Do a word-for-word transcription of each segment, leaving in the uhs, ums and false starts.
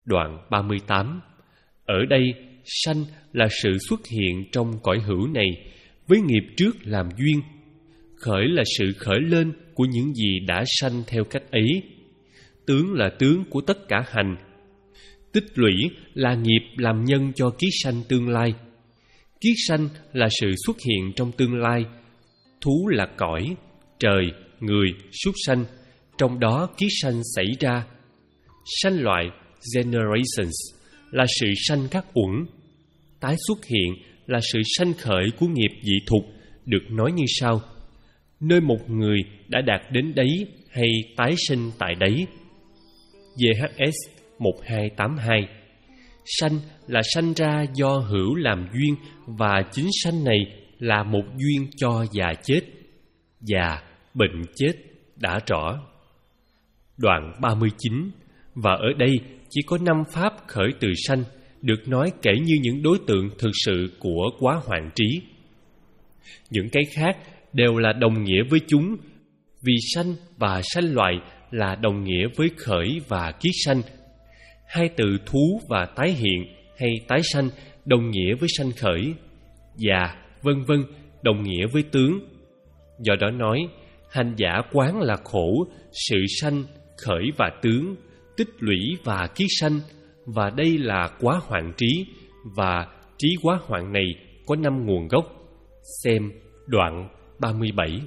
Đoạn ba mươi tám. Ở đây, sanh là sự xuất hiện trong cõi hữu này với nghiệp trước làm duyên. Khởi là sự khởi lên của những gì đã sanh theo cách ấy. Tướng là tướng của tất cả hành. Tích lũy là nghiệp làm nhân cho kiết sanh tương lai. Kiết sanh là sự xuất hiện trong tương lai. Thú là cõi, trời, người, súc sanh. Trong đó kiết sanh xảy ra. Sanh loại generations là sự sanh các uẩn. Tái xuất hiện là sự sanh khởi của nghiệp dị thục, được nói như sau: nơi một người đã đạt đến đấy hay tái sinh tại đấy. giê hát ét một hai tám hai. Sanh là sanh ra do hữu làm duyên, và chính sanh này là một duyên cho già chết. Già, bệnh chết đã rõ. Đoạn ba mươi chín. Và ở đây chỉ có năm pháp khởi từ sanh, được nói kể như những đối tượng thực sự của quá hoạn trí. Những cái khác đều là đồng nghĩa với chúng, vì sanh và sanh loại là đồng nghĩa với khởi và kiết sanh. Hai từ thú và tái hiện hay tái sanh đồng nghĩa với sanh khởi. Già, vân vân đồng nghĩa với tướng. Do đó nói, hành giả quán là khổ, sự sanh, khởi và tướng, tích lũy và kiết sanh, và đây là quá hoạn trí, và trí quá hoạn này có năm nguồn gốc. Xem đoạn ba mươi bảy.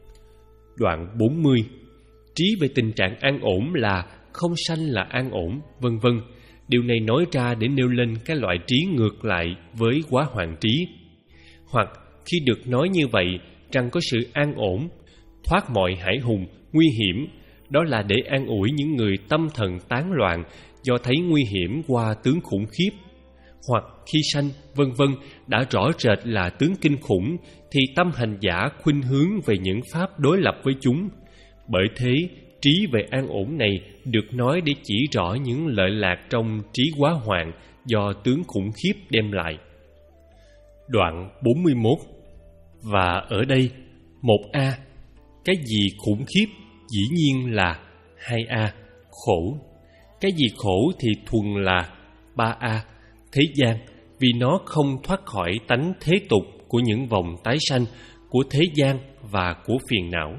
Đoạn bốn mươi. Trí về tình trạng an ổn là không sanh là an ổn, vân vân. Điều này nói ra để nêu lên cái loại trí ngược lại với quá hoạn trí. Hoặc khi được nói như vậy rằng có sự an ổn, thoát mọi hải hùng, nguy hiểm, đó là để an ủi những người tâm thần tán loạn do thấy nguy hiểm qua tướng khủng khiếp. Hoặc khi sanh, vân vân đã rõ rệt là tướng kinh khủng, thì tâm hành giả khuynh hướng về những pháp đối lập với chúng. Bởi thế, trí về an ổn này được nói để chỉ rõ những lợi lạc trong trí quá hoạn do tướng khủng khiếp đem lại. Đoạn bốn mươi mốt. Và ở đây, một A, cái gì khủng khiếp dĩ nhiên là hai A, khổ. Cái gì khổ thì thuần là ba A, thế gian, vì nó không thoát khỏi tánh thế tục của những vòng tái sanh, của thế gian và của phiền não.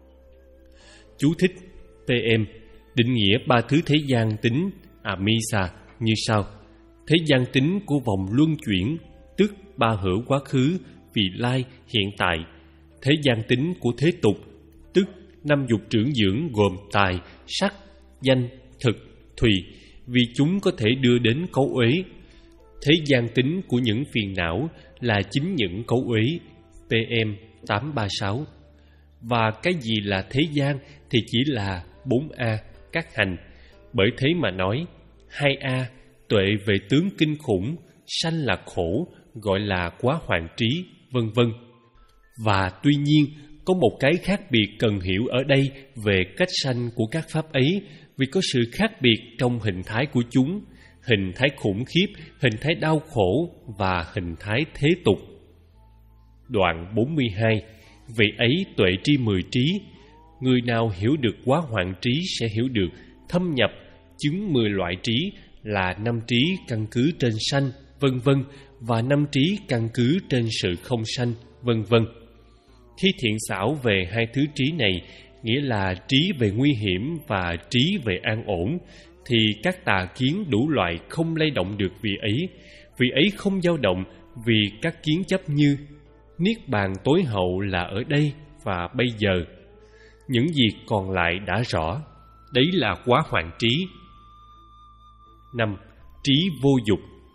Chú thích tê em định nghĩa ba thứ thế gian tính amisa như sau: thế gian tính của vòng luân chuyển, tức ba hữu quá khứ, vị lai, hiện tại. Thế gian tính của thế tục, tức năm dục trưởng dưỡng gồm tài, sắc, danh, thực, thùy, vì chúng có thể đưa đến cấu uế. Thế gian tính của những phiền não là chính những cấu uế. pê em tám ba sáu. Và cái gì là thế gian thì chỉ là bốn A, các hành. Bởi thế mà nói, hai A, tuệ về tướng kinh khủng, sanh là khổ, gọi là quá hoạn trí, vân vân. Và tuy nhiên, có một cái khác biệt cần hiểu ở đây về cách sanh của các pháp ấy, vì có sự khác biệt trong hình thái của chúng, hình thái khủng khiếp, hình thái đau khổ và hình thái thế tục. Đoạn bốn mươi hai. Vậy ấy tuệ tri mười trí. Người nào hiểu được quá hoạn trí sẽ hiểu được thâm nhập chứng mười loại trí là năm trí căn cứ trên sanh, vân vân, và năm trí căn cứ trên sự không sanh, vân vân. Khi thiện xảo về hai thứ trí này, nghĩa là trí về nguy hiểm và trí về an ổn, thì các tà kiến đủ loại không lay động được vị ấy. Vị ấy không dao động vì các kiến chấp như niết bàn tối hậu là ở đây và bây giờ. Những gì còn lại đã rõ. Đấy là quá hoạn trí. năm. Trí vô dục.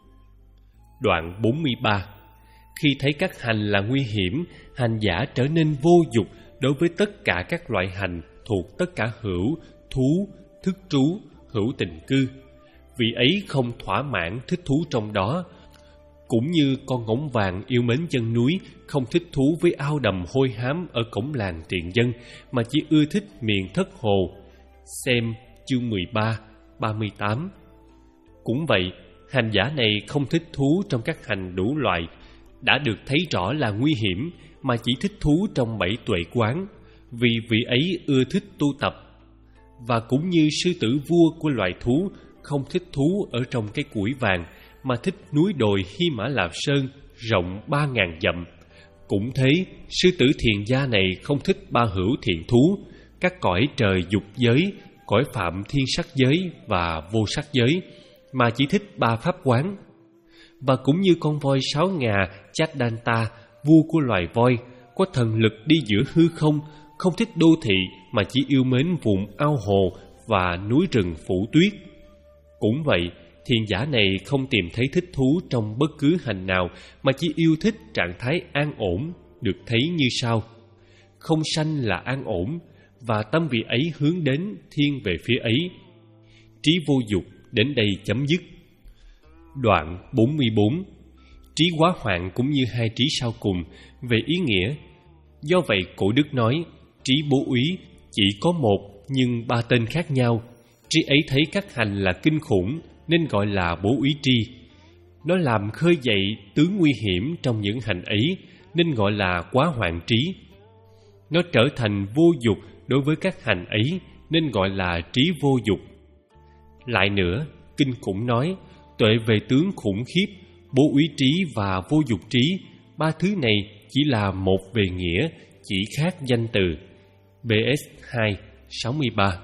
Đoạn bốn mươi ba. Khi thấy các hành là nguy hiểm, hành giả trở nên vô dục đối với tất cả các loại hành thuộc tất cả hữu, thú, thức trú, hữu tình cư. Vì ấy không thỏa mãn thích thú trong đó, cũng như con ngỗng vàng yêu mến chân núi không thích thú với ao đầm hôi hám ở cổng làng tiện dân, mà chỉ ưa thích miền thất hồ. Xem chương mười ba, ba mươi tám. Cũng vậy, hành giả này không thích thú trong các hành đủ loại, đã được thấy rõ là nguy hiểm, mà chỉ thích thú trong bảy tuệ quán, vì vị ấy ưa thích tu tập. Và cũng như sư tử vua của loài thú, không thích thú ở trong cái củi vàng, mà thích núi đồi Hy Mã Lạp Sơn rộng ba ngàn dặm. Cũng thế, sư tử thiền gia này không thích ba hữu thiện thú, các cõi trời dục giới, cõi phạm thiên sắc giới và vô sắc giới, mà chỉ thích ba pháp quán. Và cũng như con voi sáu ngà Chaddanta, vua của loài voi, có thần lực đi giữa hư không, không thích đô thị mà chỉ yêu mến vùng ao hồ và núi rừng phủ tuyết. Cũng vậy, thiền giả này không tìm thấy thích thú trong bất cứ hành nào, mà chỉ yêu thích trạng thái an ổn, được thấy như sau: không sanh là an ổn, và tâm vị ấy hướng đến thiên về phía ấy. Trí vô dục đến đây chấm dứt. Đoạn bốn mươi bốn. Trí quá hoạn cũng như hai trí sau cùng về ý nghĩa. Do vậy cổ đức nói, trí bố úy chỉ có một nhưng ba tên khác nhau. Trí ấy thấy các hành là kinh khủng nên gọi là bố úy tri. Nó làm khơi dậy tướng nguy hiểm trong những hành ấy nên gọi là quá hoạn trí. Nó trở thành vô dục đối với các hành ấy nên gọi là trí vô dục. Lại nữa, kinh cũng nói, tuệ về tướng khủng khiếp, bố úy trí và vô dục trí, ba thứ này chỉ là một về nghĩa, chỉ khác danh từ. bê ét hai, sáu mươi ba.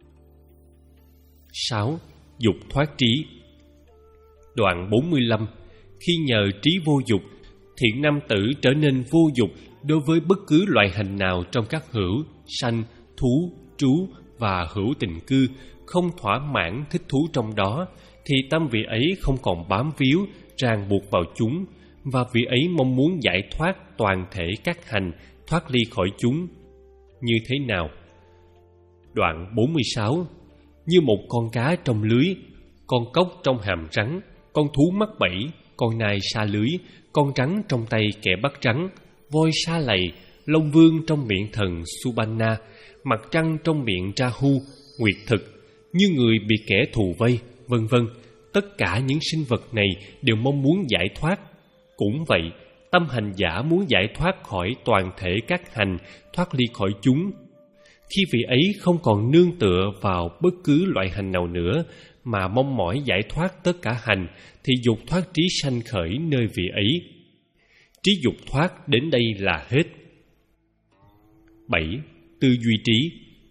sáu. Dục thoát trí. Đoạn bốn mươi lăm. Khi nhờ trí vô dục, thiện nam tử trở nên vô dục đối với bất cứ loại hành nào trong các hữu, sanh, thú, trú và hữu tình cư, không thỏa mãn thích thú trong đó, thì tâm vị ấy không còn bám víu, ràng buộc vào chúng, và vị ấy mong muốn giải thoát toàn thể các hành, thoát ly khỏi chúng. Như thế nào? Đoạn bốn mươi sáu. Như một con cá trong lưới, con cóc trong hàm rắn, con thú mắc bẫy, con nai sa lưới, con rắn trong tay kẻ bắt rắn, voi sa lầy, long vương trong miệng thần Subanna, mặt trăng trong miệng Rahu, nguyệt thực, như người bị kẻ thù vây, vân vân. Tất cả những sinh vật này đều mong muốn giải thoát. Cũng vậy, tâm hành giả muốn giải thoát khỏi toàn thể các hành, thoát ly khỏi chúng. Khi vị ấy không còn nương tựa vào bất cứ loại hành nào nữa, mà mong mỏi giải thoát tất cả hành, thì dục thoát trí sanh khởi nơi vị ấy. Trí dục thoát đến đây là hết. bảy. Tư duy trí.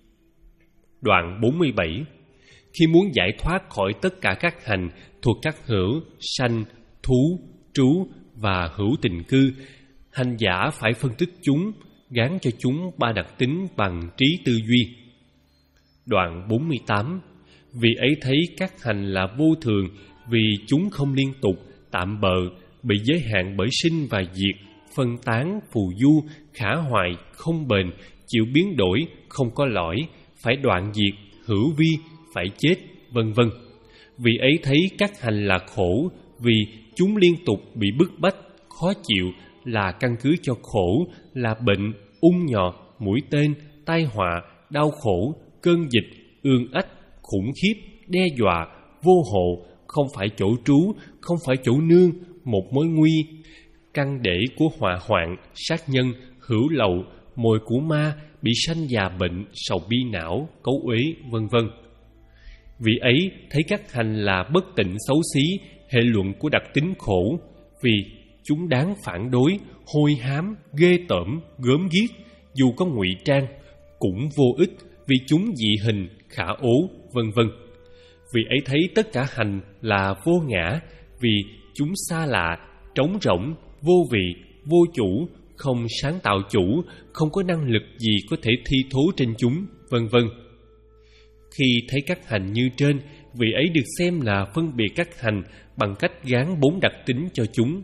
Đoạn bốn mươi bảy. Khi muốn giải thoát khỏi tất cả các hành thuộc các hữu, sanh, thú, trú và hữu tình cư, hành giả phải phân tích chúng, gán cho chúng ba đặc tính bằng trí tư duy. Đoạn bốn mươi tám. Vì ấy thấy các hành là vô thường, vì chúng không liên tục, tạm bợ, bị giới hạn bởi sinh và diệt, phân tán, phù du, khả hoại, không bền, chịu biến đổi, không có lõi, phải đoạn diệt, hữu vi, phải chết, vân vân. Vì ấy thấy các hành là khổ, vì chúng liên tục bị bức bách, khó chịu, là căn cứ cho khổ, là bệnh, ung nhọt, mũi tên, tai họa, đau khổ, cơn dịch, ương ách, khủng khiếp, đe dọa, vô hộ, không phải chỗ trú, không phải chỗ nương, một mối nguy, căn để của họa hoạn, sát nhân, hữu lậu, mồi của ma, bị sanh già bệnh, sầu bi não, cấu uế, vân vân. Vì ấy thấy các hành là bất tịnh xấu xí, hệ luận của đặc tính khổ, vì chúng đáng phản đối, hôi hám, ghê tởm, gớm ghiếc, dù có ngụy trang, cũng vô ích, vì chúng dị hình, khả ố, vân vân. Vì ấy thấy tất cả hành là vô ngã, vì chúng xa lạ, trống rỗng, vô vị, vô chủ, không sáng tạo chủ, không có năng lực gì có thể thi thố trên chúng, vân vân. Khi thấy các hành như trên, vị ấy được xem là phân biệt các hành bằng cách gán bốn đặc tính cho chúng.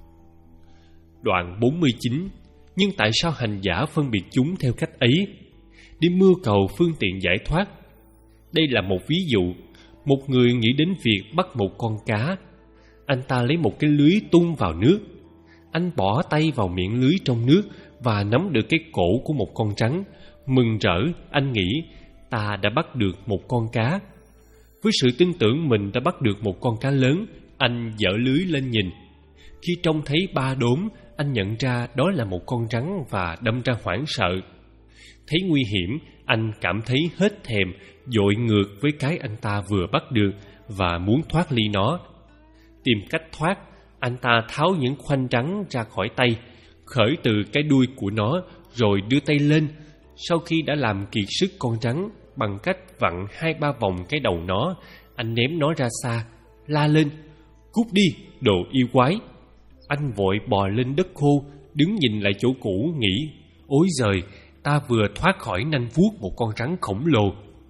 Đoạn bốn mươi chín. Nhưng tại sao hành giả phân biệt chúng theo cách ấy? Đi mưu cầu phương tiện giải thoát. Đây là một ví dụ. Một người nghĩ đến việc bắt một con cá. Anh ta lấy một cái lưới tung vào nước. Anh bỏ tay vào miệng lưới trong nước và nắm được cái cổ của một con rắn. Mừng rỡ, anh nghĩ, ta đã bắt được một con cá. Với sự tin tưởng mình đã bắt được một con cá lớn, anh dở lưới lên nhìn. Khi trông thấy ba đốm, anh nhận ra đó là một con rắn và đâm ra hoảng sợ. Thấy nguy hiểm, anh cảm thấy hết thèm, dội ngược với cái anh ta vừa bắt được và muốn thoát ly nó. Tìm cách thoát, anh ta tháo những khoanh trắng ra khỏi tay, khởi từ cái đuôi của nó, rồi đưa tay lên. Sau khi đã làm kiệt sức con rắn bằng cách vặn hai ba vòng cái đầu nó, anh ném nó ra xa, la lên: "Cút đi, đồ yêu quái!" Anh vội bò lên đất khô, đứng nhìn lại chỗ cũ, nghĩ: ối giời, ta vừa thoát khỏi nanh vuốt một con rắn khổng lồ.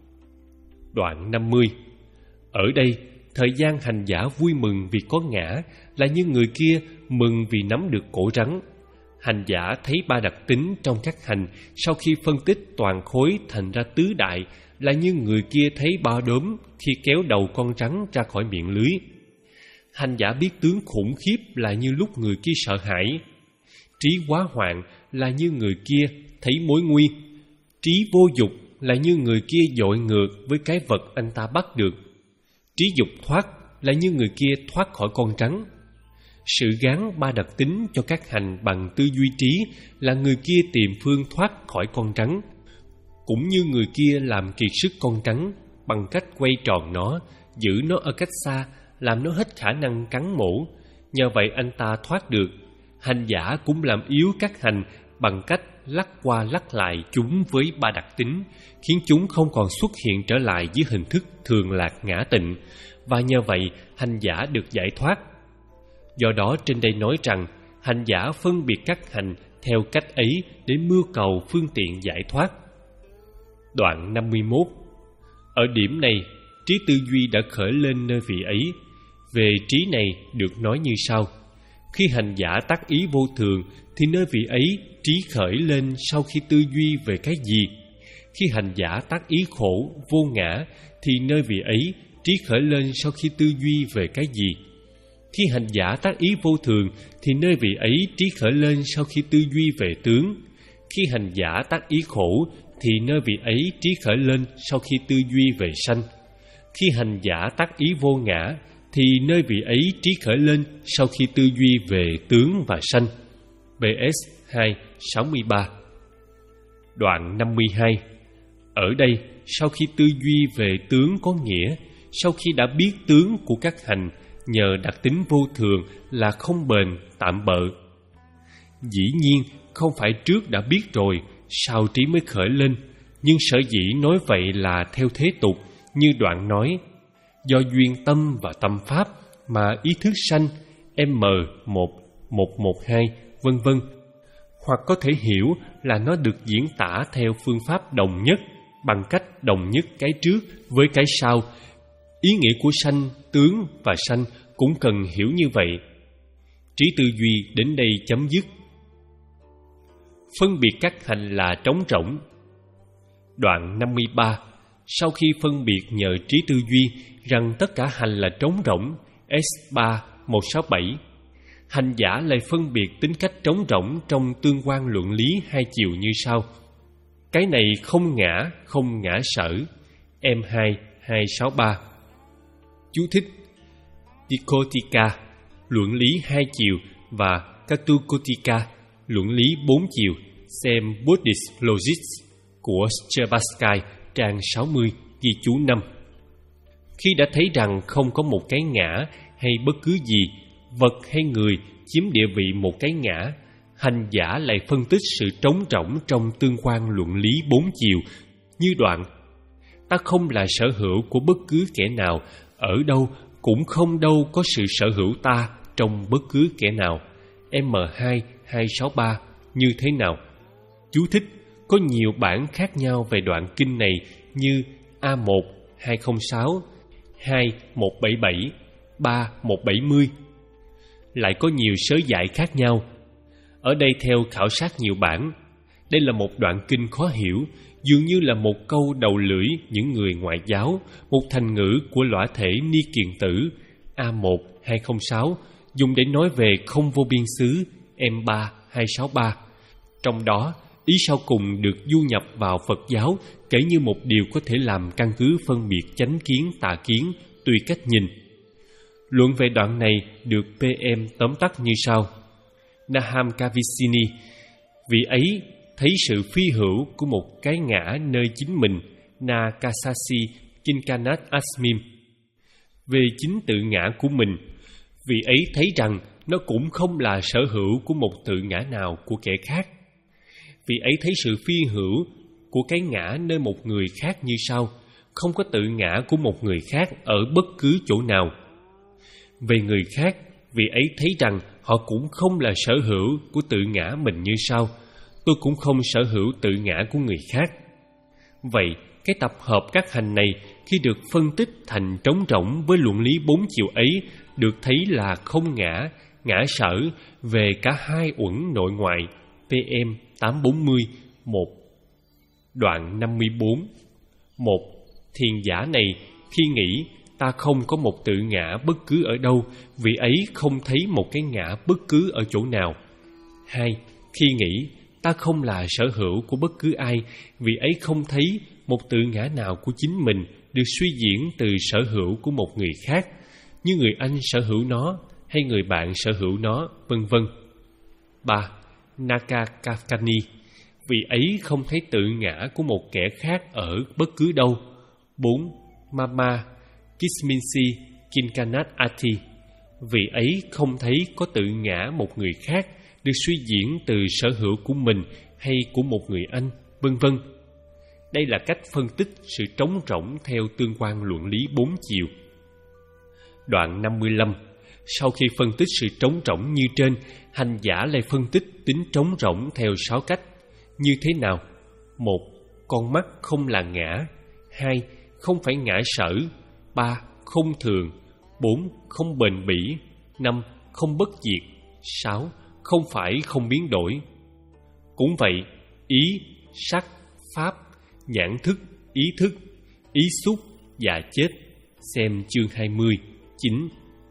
Đoạn năm mươi. Ở đây, thời gian hành giả vui mừng vì có ngã là như người kia mừng vì nắm được cổ rắn. Hành giả thấy ba đặc tính trong các hành sau khi phân tích toàn khối thành ra tứ đại là như người kia thấy ba đốm khi kéo đầu con rắn ra khỏi miệng lưới. Hành giả biết tướng khủng khiếp là như lúc người kia sợ hãi. Trí quá hoạn là như người kia thấy mối nguy. Trí vô dục là như người kia dội ngược với cái vật anh ta bắt được. Trí dục thoát là như người kia thoát khỏi con rắn. Sự gán ba đặc tính cho các hành bằng tư duy trí là người kia tìm phương thoát khỏi con rắn. Cũng như người kia làm kiệt sức con rắn bằng cách quay tròn nó, giữ nó ở cách xa, làm nó hết khả năng cắn mổ. Nhờ vậy anh ta thoát được. Hành giả cũng làm yếu các hành bằng cách lắc qua lắc lại chúng với ba đặc tính, khiến chúng không còn xuất hiện trở lại dưới hình thức thường lạc ngã tịnh, và nhờ vậy hành giả được giải thoát. Do đó trên đây nói rằng hành giả phân biệt các hành theo cách ấy để mưu cầu phương tiện giải thoát. Đoạn năm mươi mốt. Ở điểm này, trí tư duy đã khởi lên nơi vị ấy. Về trí này được nói như sau: khi hành giả tác ý vô thường thì nơi vị ấy trí khởi lên sau khi tư duy về cái gì. Khi hành giả tác ý khổ, vô ngã thì nơi vị ấy trí khởi lên sau khi tư duy về cái gì. Khi hành giả tác ý vô thường thì nơi vị ấy trí khởi lên sau khi tư duy về tướng. Khi hành giả tác ý khổ thì nơi vị ấy trí khởi lên sau khi tư duy về sanh. Khi hành giả tác ý vô ngã thì nơi vị ấy trí khởi lên sau khi tư duy về tướng và sanh. bê ét hai sáu mươi ba. Đoạn năm mươi hai. Ở đây, sau khi tư duy về tướng có nghĩa, sau khi đã biết tướng của các hành nhờ đặc tính vô thường là không bền, tạm bợ. Dĩ nhiên, không phải trước đã biết rồi, sau trí mới khởi lên, nhưng sở dĩ nói vậy là theo thế tục, như đoạn nói: do duyên tâm và tâm pháp mà ý thức sanh M một, một một hai, vân vân. Hoặc có thể hiểu là nó được diễn tả theo phương pháp đồng nhất, bằng cách đồng nhất cái trước với cái sau. Ý nghĩa của sanh, tướng và sanh cũng cần hiểu như vậy. Trí tư duy đến đây chấm dứt. Phân biệt các hành là trống rỗng. Đoạn năm mươi ba. Sau khi phân biệt nhờ trí tư duy rằng tất cả hành là trống rỗng, S ba một sáu bảy, hành giả lại phân biệt tính cách trống rỗng trong tương quan luận lý hai chiều như sau: cái này không ngã, không ngã sở, M hai hai sáu ba. Chú thích: Dikotika, luận lý hai chiều, và Katukotika, luận lý bốn chiều, xem Buddhist Logics của Sherbatsky, trang sáu mươi, ghi chú năm. Khi đã thấy rằng không có một cái ngã hay bất cứ gì, vật hay người chiếm địa vị một cái ngã, hành giả lại phân tích sự trống rỗng trong tương quan luận lý bốn chiều như đoạn: ta không là sở hữu của bất cứ kẻ nào, ở đâu cũng không đâu có sự sở hữu ta trong bất cứ kẻ nào. M hai hai sáu ba như thế nào? Chú thích: có nhiều bản khác nhau về đoạn kinh này như A một hai không sáu, hai một bảy bảy, ba một bảy mươi. Lại có nhiều sớ giải khác nhau. Ở đây theo khảo sát nhiều bản, đây là một đoạn kinh khó hiểu, dường như là một câu đầu lưỡi những người ngoại giáo, một thành ngữ của lõa thể Ni Kiền Tử A một hai không sáu dùng để nói về không vô biên xứ M ba hai sáu ba. Trong đó, ý sau cùng được du nhập vào Phật giáo kể như một điều có thể làm căn cứ phân biệt chánh kiến tà kiến tùy cách nhìn. Luận về đoạn này được pê em tóm tắt như sau: Naham Kavisini, vị ấy thấy sự phi hữu của một cái ngã nơi chính mình, Na Kasasi Kinkanat Asmim. về chính tự ngã của mình. Vị ấy thấy rằng nó cũng không là sở hữu của một tự ngã nào của kẻ khác. Vị ấy thấy sự phi hữu của cái ngã nơi một người khác như sau: không có tự ngã của một người khác ở bất cứ chỗ nào. Về người khác, vị ấy thấy rằng họ cũng không là sở hữu của tự ngã mình như sau: tôi cũng không sở hữu tự ngã của người khác. Vậy, cái tập hợp các hành này khi được phân tích thành trống rỗng với luận lý bốn chiều ấy được thấy là không ngã, ngã sở về cả hai uẩn nội ngoại. pê em tám bốn mươi một. Đoạn năm mươi bốn. Một. Thiền giả này khi nghĩ ta không có một tự ngã bất cứ ở đâu, vị ấy không thấy một cái ngã bất cứ ở chỗ nào. Hai. Khi nghĩ ta không là sở hữu của bất cứ ai, vị ấy không thấy một tự ngã nào của chính mình được suy diễn từ sở hữu của một người khác, như người anh sở hữu nó hay người bạn sở hữu nó, vân vân. Ba. Nakakakani, vị ấy không thấy tự ngã của một kẻ khác ở bất cứ đâu. Bốn. Mama Kisminsi Kinkanat Ati, vị ấy không thấy có tự ngã một người khác được suy diễn từ sở hữu của mình hay của một người anh, vân vân. Đây là cách phân tích sự trống rỗng theo tương quan luận lý bốn chiều. Đoạn năm mươi lăm. Sau khi phân tích sự trống rỗng như trên, hành giả lại phân tích tính trống rỗng theo sáu cách. Như thế nào? Một. Con mắt không là ngã. Hai. Không phải ngã sở. Ba. Không thường. Bốn. Không bền bỉ. Năm. Không bất diệt. Sáu. Không phải không biến đổi. Cũng vậy, ý, sắc, pháp, nhãn thức, ý thức, ý xúc và chết. Xem chương hai mươi, chín.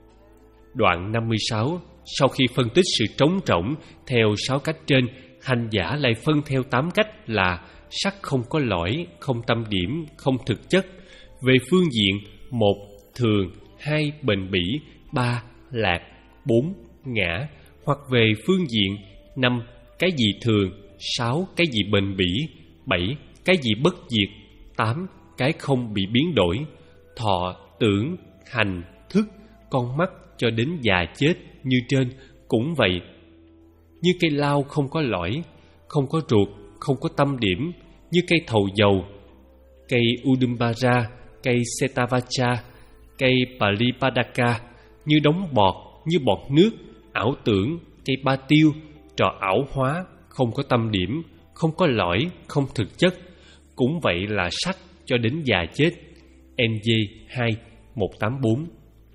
Đoạn năm mươi sáu. Sau khi phân tích sự trống rỗng theo sáu cách trên, hành giả lại phân theo tám cách là sắc không có lõi, không tâm điểm, không thực chất. Về phương diện: một. Thường. Hai. Bền bỉ. Ba. Lạc. Bốn. Ngã. Hoặc về phương diện: năm. Cái gì thường. Sáu. Cái gì bền bỉ. Bảy. Cái gì bất diệt. Tám. Cái không bị biến đổi. Thọ, tưởng, hành, thức, con mắt cho đến già chết như trên cũng vậy. Như cây lao không có lõi, không có ruột, không có tâm điểm, như cây thầu dầu, cây Udumbara, cây Setavacha, cây Palipadaka, như đống bọt, như bọt nước, ảo tưởng, cây ba tiêu, trò ảo hóa, không có tâm điểm, không có lõi, không thực chất. Cũng vậy là sắc cho đến già chết. en giê hai, một tám bốn.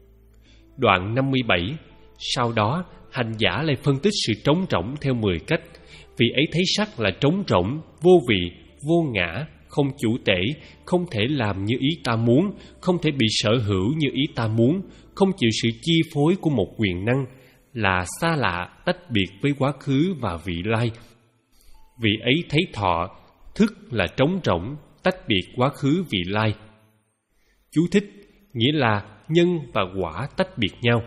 Đoạn năm mươi bảy. Sau đó, hành giả lại phân tích sự trống rỗng theo mười cách. Vì ấy thấy sắc là trống rỗng, vô vị, vô ngã, không chủ tể, không thể làm như ý ta muốn, không thể bị sở hữu như ý ta muốn, không chịu sự chi phối của một quyền năng, là xa lạ, tách biệt với quá khứ và vị lai. Vì ấy thấy thọ, thức là trống rỗng, tách biệt quá khứ vị lai. Chú thích, nghĩa là nhân và quả tách biệt nhau.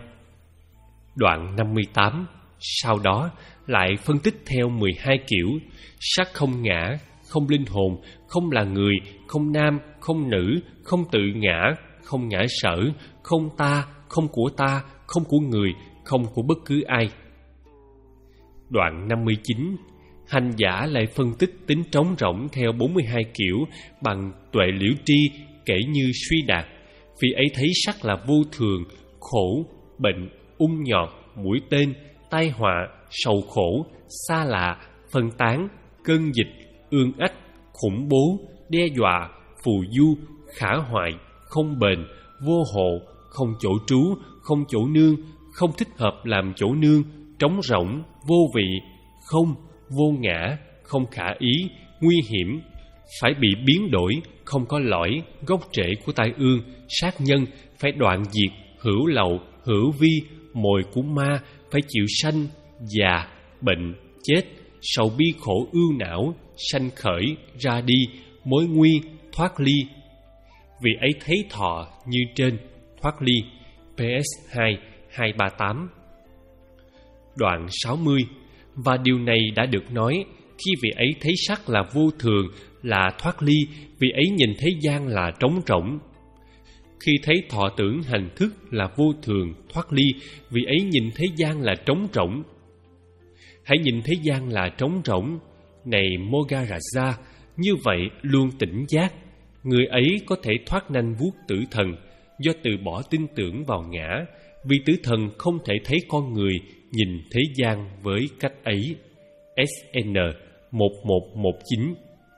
Đoạn năm mươi tám. Sau đó lại phân tích theo mười hai kiểu: sắc không ngã, không linh hồn, không là người, không nam, không nữ, không tự ngã, không ngã sở, không ta, không của ta, không của người, không của bất cứ ai. Đoạn năm mươi chín. Hành giả lại phân tích tính trống rỗng theo bốn mươi hai kiểu bằng tuệ liễu tri, kể như suy đạt. Vì ấy thấy sắc là vô thường, khổ, bệnh, ung nhọt, mũi tên, tai họa, sầu khổ, xa lạ, phân tán, cơn dịch, ương ách, khủng bố, đe dọa, phù du, khả hoại, không bền, vô hộ, không chỗ trú, không chỗ nương, không thích hợp làm chỗ nương, trống rỗng, vô vị, không, vô ngã, không khả ý, nguy hiểm, phải bị biến đổi, không có lõi, gốc rễ của tai ương, sát nhân, phải đoạn diệt, hữu lậu, hữu vi, mồi của ma, phải chịu sanh, già, bệnh, chết, sầu bi khổ ưu não, sanh khởi, ra đi, mối nguy, thoát ly. Vì ấy thấy thọ như trên, thoát ly. pê ét hai, hai ba tám. Đoạn sáu mươi. Và điều này đã được nói khi vị ấy thấy sắc là vô thường, là thoát ly, vị ấy nhìn thế gian là trống rỗng. khi thấy thọ tưởng hành thức là vô thường, thoát ly, vị ấy nhìn thế gian là trống rỗng. Hãy nhìn thế gian là trống rỗng. Này Mogaraja, như vậy luôn tỉnh giác. Người ấy có thể thoát nanh vuốt tử thần, do từ bỏ tin tưởng vào ngã, vì tử thần không thể thấy con người nhìn thế gian với cách ấy. S N một một một chín.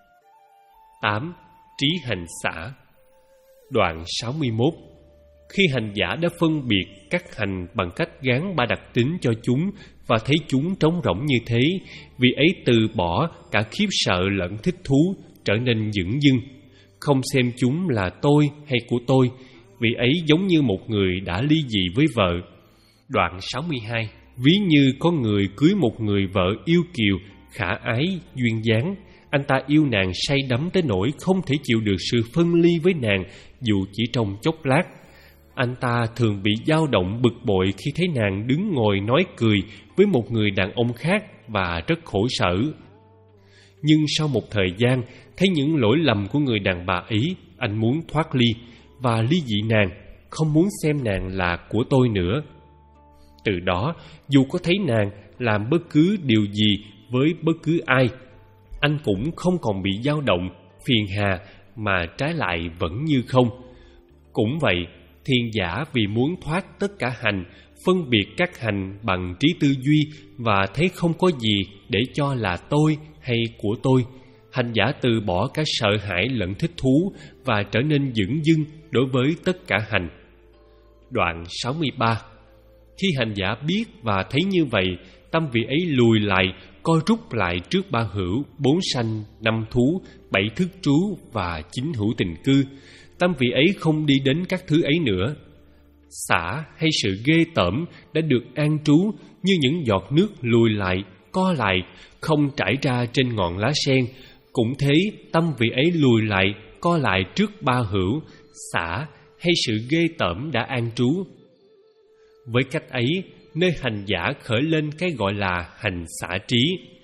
tám. Trí hành xả. Đoạn sáu mươi mốt. Khi hành giả đã phân biệt các hành bằng cách gán ba đặc tính cho chúng và thấy chúng trống rỗng như thế, vì ấy từ bỏ cả khiếp sợ lẫn thích thú, trở nên dửng dưng, không xem chúng là tôi hay của tôi, vì ấy giống như một người đã ly dị với vợ. Đoạn sáu mươi hai. Ví như có người cưới một người vợ yêu kiều, khả ái, duyên dáng. Anh ta yêu nàng say đắm tới nỗi không thể chịu được sự phân ly với nàng dù chỉ trong chốc lát. Anh ta thường bị dao động bực bội khi thấy nàng đứng ngồi nói cười với một người đàn ông khác và rất khổ sở. Nhưng sau một thời gian, thấy những lỗi lầm của người đàn bà ấy, anh muốn thoát ly và ly dị nàng, không muốn xem nàng là của tôi nữa. Từ đó, dù có thấy nàng làm bất cứ điều gì với bất cứ ai, anh cũng không còn bị dao động, phiền hà, mà trái lại vẫn như không. Cũng vậy, thiền giả vì muốn thoát tất cả hành, phân biệt các hành bằng trí tư duy và thấy không có gì để cho là tôi hay của tôi, hành giả từ bỏ cả sợ hãi lẫn thích thú và trở nên dửng dưng đối với tất cả hành. Đoạn sáu mươi ba. Khi hành giả biết và thấy như vậy, tâm vị ấy lùi lại, co rút lại trước ba hữu, bốn sanh, năm thú, bảy thức trú và chín hữu tình cư. Tâm vị ấy không đi đến các thứ ấy nữa. Xả hay sự ghê tởm đã được an trú như những giọt nước lùi lại, co lại, không trải ra trên ngọn lá sen. Cũng thế, tâm vị ấy lùi lại, co lại trước ba hữu, xả hay sự ghê tởm đã an trú. Với cách ấy, nơi hành giả khởi lên cái gọi là hành xả trí.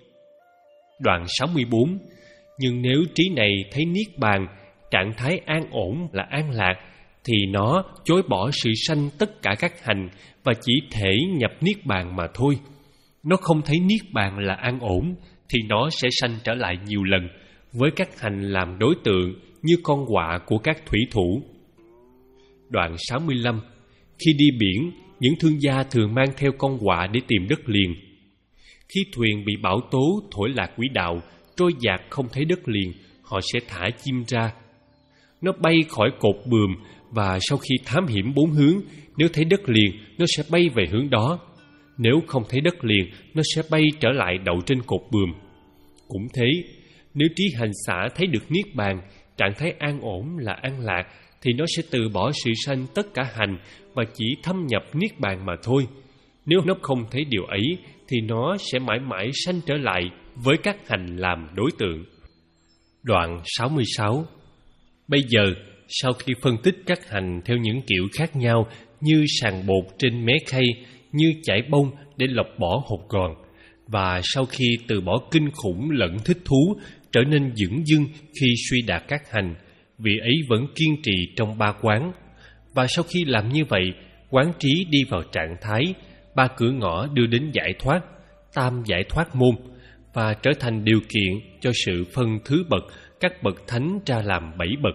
Đoạn sáu mươi bốn. Nhưng nếu trí này thấy niết bàn, trạng thái an ổn là an lạc, thì nó chối bỏ sự sanh tất cả các hành và chỉ thể nhập niết bàn mà thôi. Nó không thấy niết bàn là an ổn, thì nó sẽ sanh trở lại nhiều lần, với các hành làm đối tượng như con quạ của các thủy thủ. Đoạn sáu mươi lăm. Khi đi biển, những thương gia thường mang theo con quạ để tìm đất liền. Khi thuyền bị bão tố thổi lạc quỹ đạo, trôi dạt không thấy đất liền, họ sẽ thả chim ra. Nó bay khỏi cột buồm và sau khi thám hiểm bốn hướng, nếu thấy đất liền, nó sẽ bay về hướng đó. Nếu không thấy đất liền, nó sẽ bay trở lại đậu trên cột buồm. Cũng thế, nếu trí hành xả thấy được niết bàn, trạng thái an ổn là an lạc, thì nó sẽ từ bỏ sự sanh tất cả hành và chỉ thâm nhập niết bàn mà thôi. Nếu nó không thấy điều ấy, thì nó sẽ mãi mãi sanh trở lại với các hành làm đối tượng. Đoạn sáu mươi sáu. Bây giờ, sau khi phân tích các hành theo những kiểu khác nhau như sàng bột trên mé khay, như chải bông để lọc bỏ hột gòn, và sau khi từ bỏ kinh khủng lẫn thích thú, trở nên dửng dưng khi suy đạt các hành, vị ấy vẫn kiên trì trong ba quán. Và sau khi làm như vậy, quán trí đi vào trạng thái ba cửa ngõ đưa đến giải thoát, tam giải thoát môn, và trở thành điều kiện cho sự phân thứ bậc các bậc thánh ra làm bảy bậc.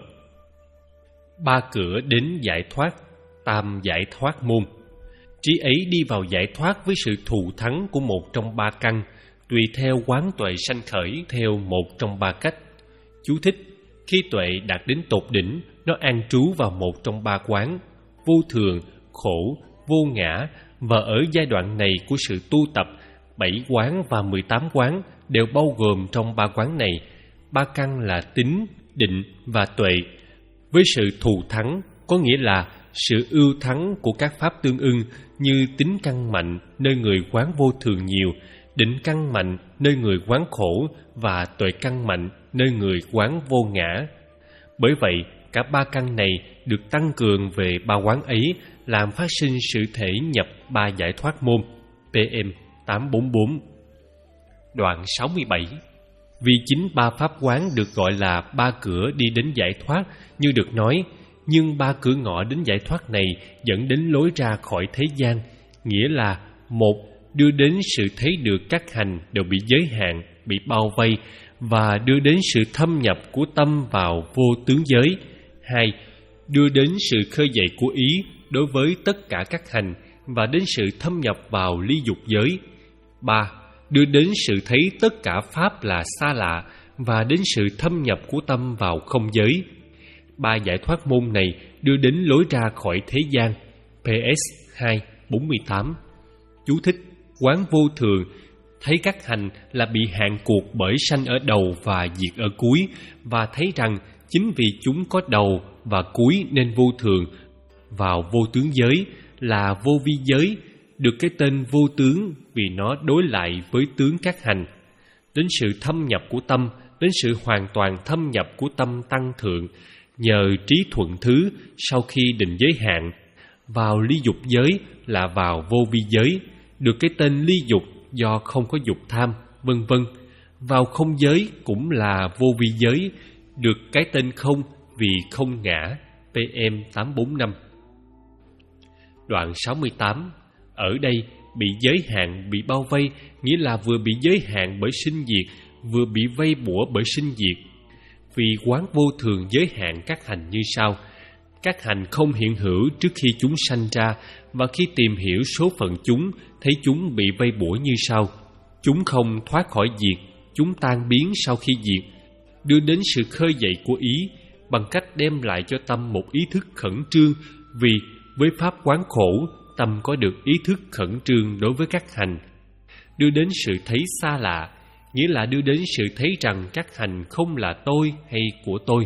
Ba cửa đến giải thoát, tam giải thoát môn. Trí ấy đi vào giải thoát với sự thù thắng của một trong ba căn, tùy theo quán tuệ sanh khởi theo một trong ba cách. Chú thích: khi tuệ đạt đến tột đỉnh, nó an trú vào một trong ba quán: vô thường, khổ, vô ngã. Và ở giai đoạn này của sự tu tập, bảy quán và mười tám quán đều bao gồm trong ba quán này. Ba căn là tín, định và tuệ. Với sự thù thắng, có nghĩa là sự ưu thắng của các pháp tương ưng, như tín căn mạnh nơi người quán vô thường nhiều, định căn mạnh nơi người quán khổ, và tuệ căn mạnh nơi người quán vô ngã. Bởi vậy, cả ba căn này được tăng cường về ba quán ấy, làm phát sinh sự thể nhập ba giải thoát môn. pê em tám bốn bốn. Đoạn sáu mươi bảy. Vì chính ba pháp quán được gọi là ba cửa đi đến giải thoát, như được nói: Nhưng ba cửa ngõ đến giải thoát này dẫn đến lối ra khỏi thế gian, nghĩa là: một, đưa đến sự thấy được các hành đều bị giới hạn, bị bao vây, và đưa đến sự thâm nhập của tâm vào vô tướng giới. Hai, đưa đến sự khơi dậy của ý đối với tất cả các hành và đến sự thâm nhập vào ly dục giới. Ba, đưa đến sự thấy tất cả pháp là xa lạ và đến sự thâm nhập của tâm vào không giới. Ba giải thoát môn này đưa đến lối ra khỏi thế gian. pê ét hai bốn tám. Chú thích: quán vô thường, thấy các hành là bị hạn cuộc bởi sanh ở đầu và diệt ở cuối, và thấy rằng chính vì chúng có đầu và cuối nên vô thường. Vào vô tướng giới là vô vi giới, được cái tên vô tướng vì nó đối lại với tướng các hành. Đến sự thâm nhập của tâm, đến sự hoàn toàn thâm nhập của tâm tăng thượng, nhờ trí thuận thứ sau khi định giới hạn. Vào ly dục giới là vào vô vi giới, được cái tên ly dục do không có dục tham, vân vân. Vào không giới cũng là vô vi giới, được cái tên không vì không ngã. pê em tám bốn năm. Đoạn sáu mươi tám. Ở đây, bị giới hạn, bị bao vây, nghĩa là vừa bị giới hạn bởi sinh diệt, vừa bị vây bủa bởi sinh diệt. Vì quán vô thường giới hạn các hành như sau: các hành không hiện hữu trước khi chúng sanh ra, và khi tìm hiểu số phận chúng, thấy chúng bị vây bủa như sau: chúng không thoát khỏi diệt, chúng tan biến sau khi diệt. Đưa đến sự khơi dậy của ý bằng cách đem lại cho tâm một ý thức khẩn trương, vì với pháp quán khổ, tâm có được ý thức khẩn trương đối với các hành. Đưa đến sự thấy xa lạ, nghĩa là đưa đến sự thấy rằng các hành không là tôi hay của tôi.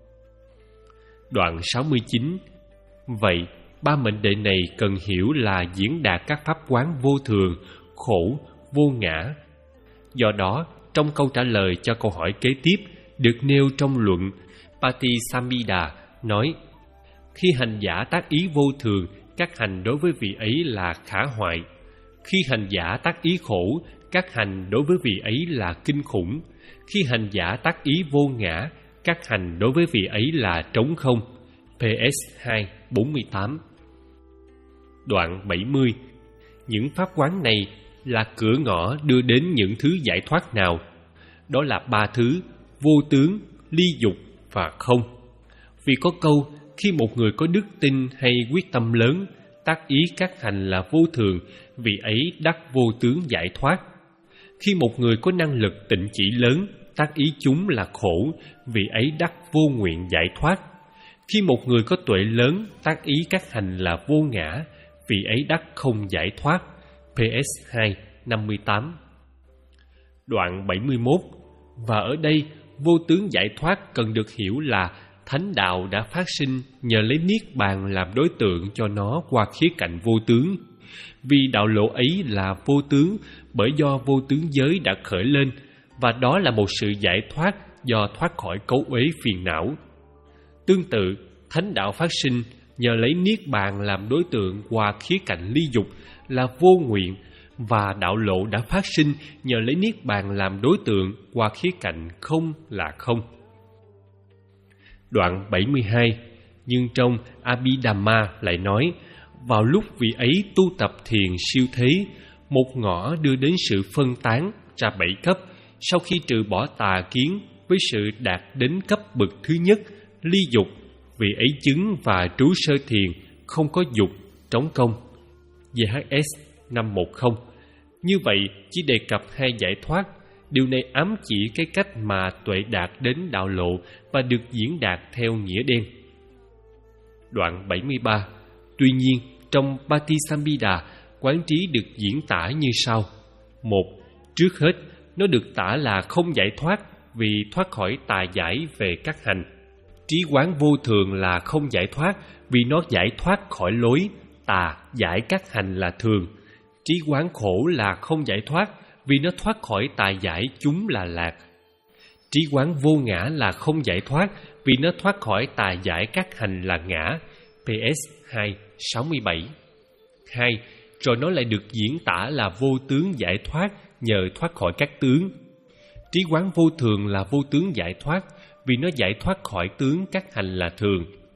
Đoạn sáu mươi chín. Vậy, ba mệnh đề này cần hiểu là diễn đạt các pháp quán vô thường, khổ, vô ngã. Do đó, trong câu trả lời cho câu hỏi kế tiếp được nêu trong luận Patisamhita nói: khi hành giả tác ý vô thường, các hành đối với vị ấy là khả hoại. Khi hành giả tác ý khổ, các hành đối với vị ấy là kinh khủng. Khi hành giả tác ý vô ngã, các hành đối với vị ấy là trống không. pê ét hai bốn tám. Đoạn bảy mươi. Những pháp quán này là cửa ngõ đưa đến những thứ giải thoát nào? Đó là ba thứ: vô tướng, ly dục và không. Vì có câu: khi một người có đức tin hay quyết tâm lớn, tác ý các hành là vô thường, vị ấy đắc vô tướng giải thoát. Khi một người có năng lực tịnh chỉ lớn, tác ý chúng là khổ, vị ấy đắc vô nguyện giải thoát. Khi một người có tuệ lớn, tác ý các hành là vô ngã, vị ấy đắc không giải thoát. pê ét hai năm mươi tám. Đoạn bảy mươi mốt. Và ở đây, vô tướng giải thoát cần được hiểu là thánh đạo đã phát sinh nhờ lấy niết bàn làm đối tượng cho nó qua khía cạnh vô tướng. Vì đạo lộ ấy là vô tướng bởi do vô tướng giới đã khởi lên, và đó là một sự giải thoát do thoát khỏi cấu uế phiền não. Tương tự, thánh đạo phát sinh nhờ lấy niết bàn làm đối tượng qua khía cạnh ly dục là vô nguyện, và đạo lộ đã phát sinh nhờ lấy niết bàn làm đối tượng qua khía cạnh không là không. Đoạn bảy mươi hai. Nhưng trong Abhidhamma lại nói: vào lúc vị ấy tu tập thiền siêu thế, một ngõ đưa đến sự phân tán ra bảy cấp, sau khi trừ bỏ tà kiến với sự đạt đến cấp bậc thứ nhất, ly dục, vị ấy chứng và trú sơ thiền, không có dục, trống công. giê hát ét năm một không. Như vậy, chỉ đề cập hai giải thoát. Điều này ám chỉ cái cách mà tuệ đạt đến đạo lộ và được diễn đạt theo nghĩa đen. Đoạn bảy mươi ba. Tuy nhiên, trong Patisamhita, quán trí được diễn tả như sau. Một. Trước hết, nó được tả là không giải thoát vì thoát khỏi tà giải về các hành. Trí quán vô thường là không giải thoát vì nó giải thoát khỏi lối tà giải các hành là thường. Trí quán khổ là không giải thoát vì nó thoát khỏi tà giải chúng là lạc. Trí quán vô ngã là không giải thoát vì nó thoát khỏi tà giải các hành là ngã. pê ét hai sáu mươi bảy. Hai. Rồi nó lại được diễn tả là vô tướng giải thoát nhờ thoát khỏi các tướng. Trí quán vô thường là vô tướng giải thoát vì nó giải thoát khỏi tướng các hành là thường.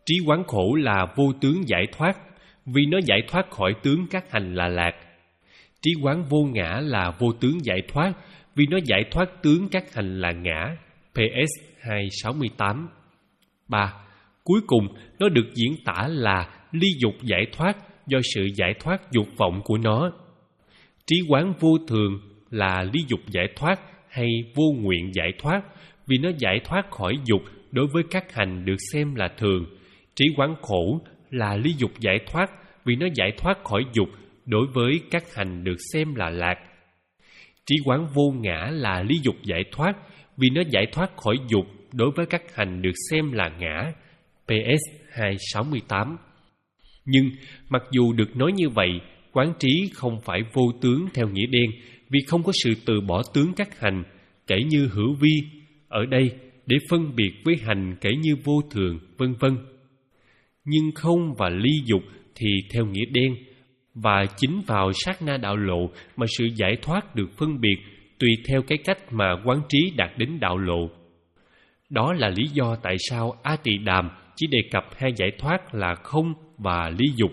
Trí quán khổ là vô tướng giải thoát, vì nó giải thoát khỏi tướng các hành là lạc. Trí quán vô ngã là vô tướng giải thoát, vì nó giải thoát tướng các hành là ngã. pê ét hai sáu tám. ba. Cuối cùng, nó được diễn tả là ly dục giải thoát do sự giải thoát dục vọng của nó. Trí quán vô thường là ly dục giải thoát hay vô nguyện giải thoát, vì nó giải thoát khỏi dục đối với các hành được xem là thường. Trí quán khổ là ly dục giải thoát, vì nó giải thoát khỏi dục đối với các hành được xem là lạc. Trí quán vô ngã là ly dục giải thoát, vì nó giải thoát khỏi dục đối với các hành được xem là ngã. pê ét hai sáu tám. Nhưng mặc dù được nói như vậy, quán trí không phải vô tướng theo nghĩa đen, vì không có sự từ bỏ tướng các hành, kể như hữu vi, ở đây để phân biệt với hành kể như vô thường, vân vân. Nhưng không và ly dục thì theo nghĩa đen, và chính vào sát na đạo lộ mà sự giải thoát được phân biệt tùy theo cái cách mà quán trí đạt đến đạo lộ. Đó là lý do tại sao A Tỳ Đàm chỉ đề cập hai giải thoát là không và ly dục.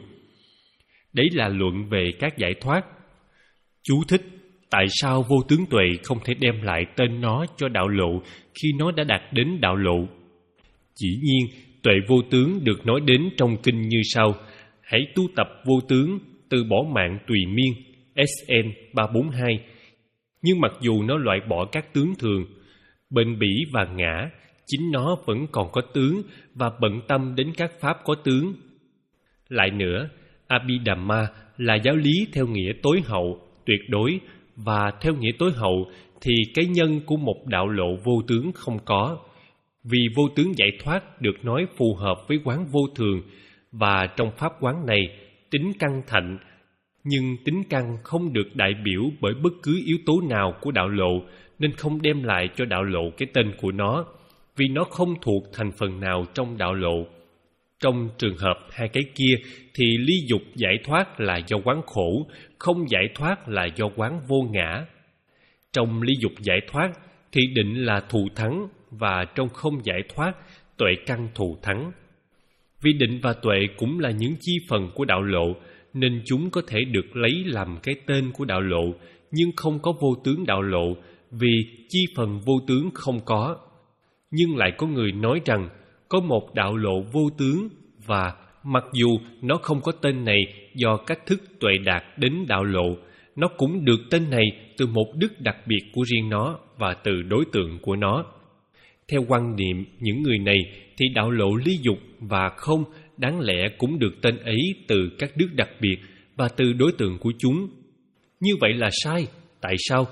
Đấy là luận về các giải thoát. Chú thích: tại sao vô tướng tuệ không thể đem lại tên nó cho đạo lộ khi nó đã đạt đến đạo lộ? Dĩ nhiên, tuệ vô tướng được nói đến trong kinh như sau: hãy tu tập vô tướng, từ bỏ mạng tùy miên, ét en ba bốn hai. Nhưng mặc dù nó loại bỏ các tướng thường, bền bỉ và ngã, chính nó vẫn còn có tướng và bận tâm đến các pháp có tướng. Lại nữa, Abhidhamma là giáo lý theo nghĩa tối hậu, tuyệt đối, và theo nghĩa tối hậu thì cái nhân của một đạo lộ vô tướng không có. Vì vô tướng giải thoát được nói phù hợp với quán vô thường, và trong pháp quán này, tính căn thạnh, nhưng tính căn không được đại biểu bởi bất cứ yếu tố nào của đạo lộ, nên không đem lại cho đạo lộ cái tên của nó, vì nó không thuộc thành phần nào trong đạo lộ. Trong trường hợp hai cái kia thì ly dục giải thoát là do quán khổ, không giải thoát là do quán vô ngã. Trong ly dục giải thoát thì định là thù thắng, và trong không giải thoát, tuệ căn thù thắng. Vì định và tuệ cũng là những chi phần của đạo lộ, nên chúng có thể được lấy làm cái tên của đạo lộ, nhưng không có vô tướng đạo lộ, vì chi phần vô tướng không có. Nhưng lại có người nói rằng có một đạo lộ vô tướng, và mặc dù nó không có tên này do cách thức tuệ đạt đến đạo lộ, nó cũng được tên này từ một đức đặc biệt của riêng nó và từ đối tượng của nó. Theo quan niệm những người này thì đạo lộ ly dục và không đáng lẽ cũng được tên ấy từ các đức đặc biệt và từ đối tượng của chúng. Như vậy là sai. Tại sao?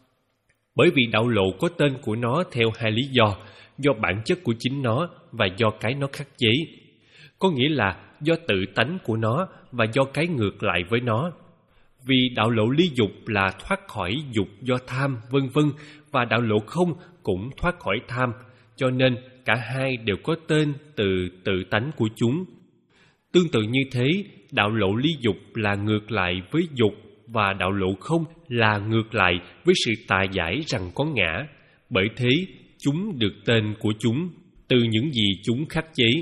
Bởi vì đạo lộ có tên của nó theo hai lý do: do bản chất của chính nó và do cái nó khắc chế. Có nghĩa là do tự tánh của nó và do cái ngược lại với nó. Vì đạo lộ ly dục là thoát khỏi dục do tham, vân vân, và đạo lộ không cũng thoát khỏi tham, cho nên cả hai đều có tên từ tự tánh của chúng. Tương tự như thế, đạo lộ ly dục là ngược lại với dục, và đạo lộ không là ngược lại với sự tà giải rằng có ngã. Bởi thế, chúng được tên của chúng từ những gì chúng khắc chế.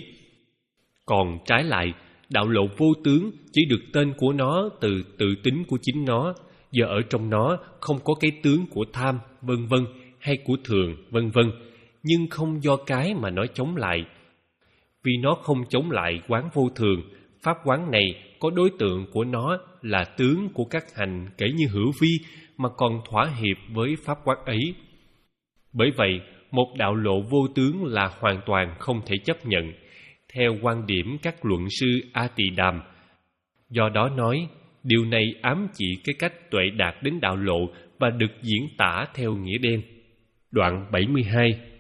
Còn trái lại, đạo lộ vô tướng chỉ được tên của nó từ tự tính của chính nó, do ở trong nó không có cái tướng của tham, vân vân, hay của thường, vân vân, nhưng không do cái mà nó chống lại. Vì nó không chống lại quán vô thường, pháp quán này có đối tượng của nó là tướng của các hành kể như hữu vi, mà còn thỏa hiệp với pháp quán ấy. Bởi vậy, một đạo lộ vô tướng là hoàn toàn không thể chấp nhận, theo quan điểm các luận sư A Tỳ Đàm. Do đó nói, điều này ám chỉ cái cách tuệ đạt đến đạo lộ và được diễn tả theo nghĩa đen. Đoạn bảy mươi hai.